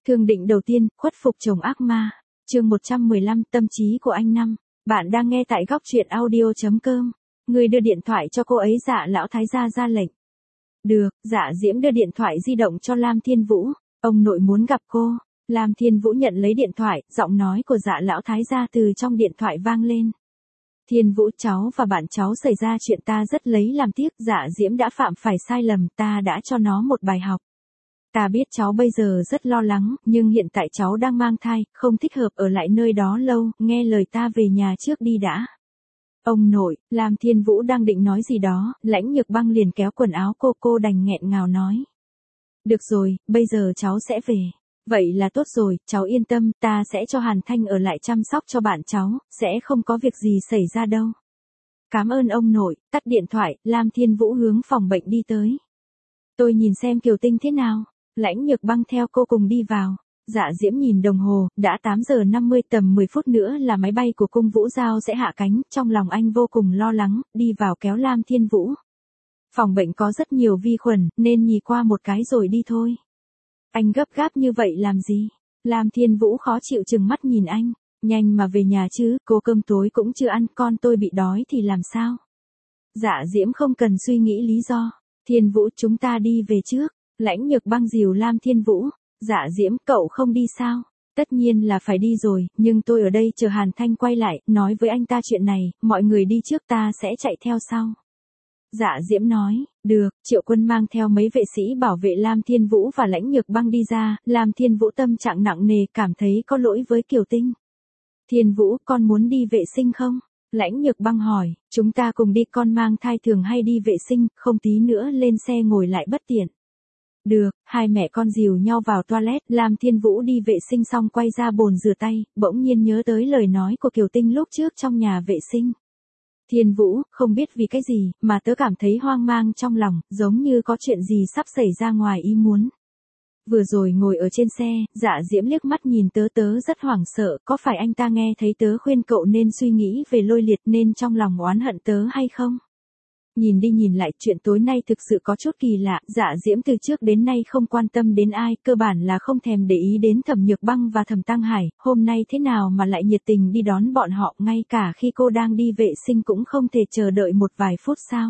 Thương định đầu tiên, khuất phục chồng ác ma. Chương 115, tâm trí của anh Năm. Bạn đang nghe tại góc truyện audio.com. Người đưa điện thoại cho cô ấy, Dạ lão thái gia ra lệnh. Được, Dạ Diễm đưa điện thoại di động cho Lam Thiên Vũ. Ông nội muốn gặp cô. Lam Thiên Vũ nhận lấy điện thoại, giọng nói của Dạ lão thái gia từ trong điện thoại vang lên. Thiên Vũ, cháu và bạn cháu xảy ra chuyện, ta rất lấy làm tiếc. Dạ Diễm đã phạm phải sai lầm, ta đã cho nó một bài học. Ta biết cháu bây giờ rất lo lắng, nhưng hiện tại cháu đang mang thai, không thích hợp ở lại nơi đó lâu, nghe lời ta về nhà trước đi đã. Ông nội, Lam Thiên Vũ đang định nói gì đó, Lãnh Nhược Băng liền kéo quần áo cô đành nghẹn ngào nói. Được rồi, bây giờ cháu sẽ về. Vậy là tốt rồi, cháu yên tâm, ta sẽ cho Hàn Thanh ở lại chăm sóc cho bạn cháu, sẽ không có việc gì xảy ra đâu. Cảm ơn ông nội. Tắt điện thoại, Lam Thiên Vũ hướng phòng bệnh đi tới. Tôi nhìn xem Kiều Tinh thế nào. Lãnh Nhược Băng theo cô cùng đi vào. Dạ Diễm nhìn đồng hồ, đã 8 giờ 50, tầm 10 phút nữa là máy bay của Cung Vũ Giao sẽ hạ cánh, trong lòng anh vô cùng lo lắng, đi vào kéo Lam Thiên Vũ. Phòng bệnh có rất nhiều vi khuẩn, nên nhì qua một cái rồi đi thôi. Anh gấp gáp như vậy làm gì? Lam Thiên Vũ khó chịu trừng mắt nhìn anh. Nhanh mà về nhà chứ, cô cơm tối cũng chưa ăn, con tôi bị đói thì làm sao? Dạ Diễm không cần suy nghĩ lý do. Thiên Vũ, chúng ta đi về trước. Lãnh Nhược Băng dìu Lam Thiên Vũ. Dạ Diễm, cậu không đi sao? Tất nhiên là phải đi rồi, nhưng tôi ở đây chờ Hàn Thanh quay lại, nói với anh ta chuyện này, mọi người đi trước, ta sẽ chạy theo sau. Dạ Diễm nói, được. Triệu Quân mang theo mấy vệ sĩ bảo vệ Lam Thiên Vũ và Lãnh Nhược Băng đi ra. Lam Thiên Vũ tâm trạng nặng nề, cảm thấy có lỗi với Kiều Tinh. Thiên Vũ, con muốn đi vệ sinh không? Lãnh Nhược Băng hỏi, chúng ta cùng đi, con mang thai thường hay đi vệ sinh, không tí nữa lên xe ngồi lại bất tiện. Được, hai mẹ con dìu nhau vào toilet, Lam Thiên Vũ đi vệ sinh xong quay ra bồn rửa tay, bỗng nhiên nhớ tới lời nói của Kiều Tinh lúc trước trong nhà vệ sinh. Thiên Vũ, không biết vì cái gì, mà tớ cảm thấy hoang mang trong lòng, giống như có chuyện gì sắp xảy ra ngoài ý muốn. Vừa rồi ngồi ở trên xe, Dạ Diễm liếc mắt nhìn tớ rất hoảng sợ, có phải anh ta nghe thấy tớ khuyên cậu nên suy nghĩ về Lôi Liệt nên trong lòng oán hận tớ hay không? Nhìn đi nhìn lại, chuyện tối nay thực sự có chút kỳ lạ. Dạ Diễm từ trước đến nay không quan tâm đến ai, cơ bản là không thèm để ý đến Thẩm Nhược Băng và Thẩm Tăng Hải, hôm nay thế nào mà lại nhiệt tình đi đón bọn họ, ngay cả khi cô đang đi vệ sinh cũng không thể chờ đợi một vài phút sao?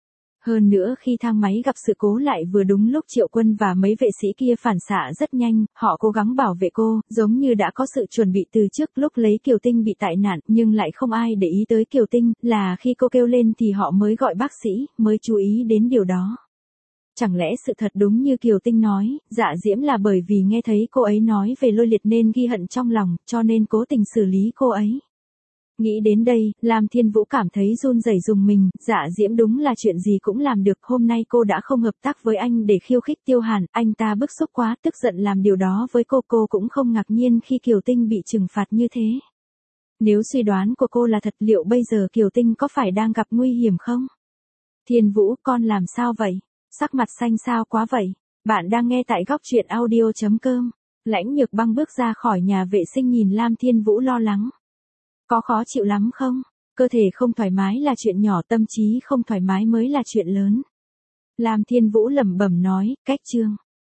Hơn nữa khi thang máy gặp sự cố lại vừa đúng lúc Triệu Quân và mấy vệ sĩ kia phản xạ rất nhanh, họ cố gắng bảo vệ cô, giống như đã có sự chuẩn bị từ trước. Lúc lấy Kiều Tinh bị tai nạn, nhưng lại không ai để ý tới Kiều Tinh, là khi cô kêu lên thì họ mới gọi bác sĩ, mới chú ý đến điều đó. Chẳng lẽ sự thật đúng như Kiều Tinh nói, Dạ Diễm là bởi vì nghe thấy cô ấy nói về Lôi Liệt nên ghi hận trong lòng, cho nên cố tình xử lý cô ấy. Nghĩ đến đây, Lam Thiên Vũ cảm thấy run rẩy rùng mình. Dạ Diễm đúng là chuyện gì cũng làm được, hôm nay cô đã không hợp tác với anh để khiêu khích Tiêu Hàn, anh ta bức xúc quá, tức giận làm điều đó với cô cũng không ngạc nhiên khi Kiều Tinh bị trừng phạt như thế. Nếu suy đoán của cô là thật, liệu bây giờ Kiều Tinh có phải đang gặp nguy hiểm không? Thiên Vũ, con làm sao vậy? Sắc mặt xanh xao quá vậy? Bạn đang nghe tại góc truyện audio.com. Lãnh Nhược Băng bước ra khỏi nhà vệ sinh nhìn Lam Thiên Vũ lo lắng. Có khó chịu lắm không? Cơ thể không thoải mái là chuyện nhỏ, tâm trí không thoải mái mới là chuyện lớn. Lam Thiên Vũ lẩm bẩm nói, cách chương.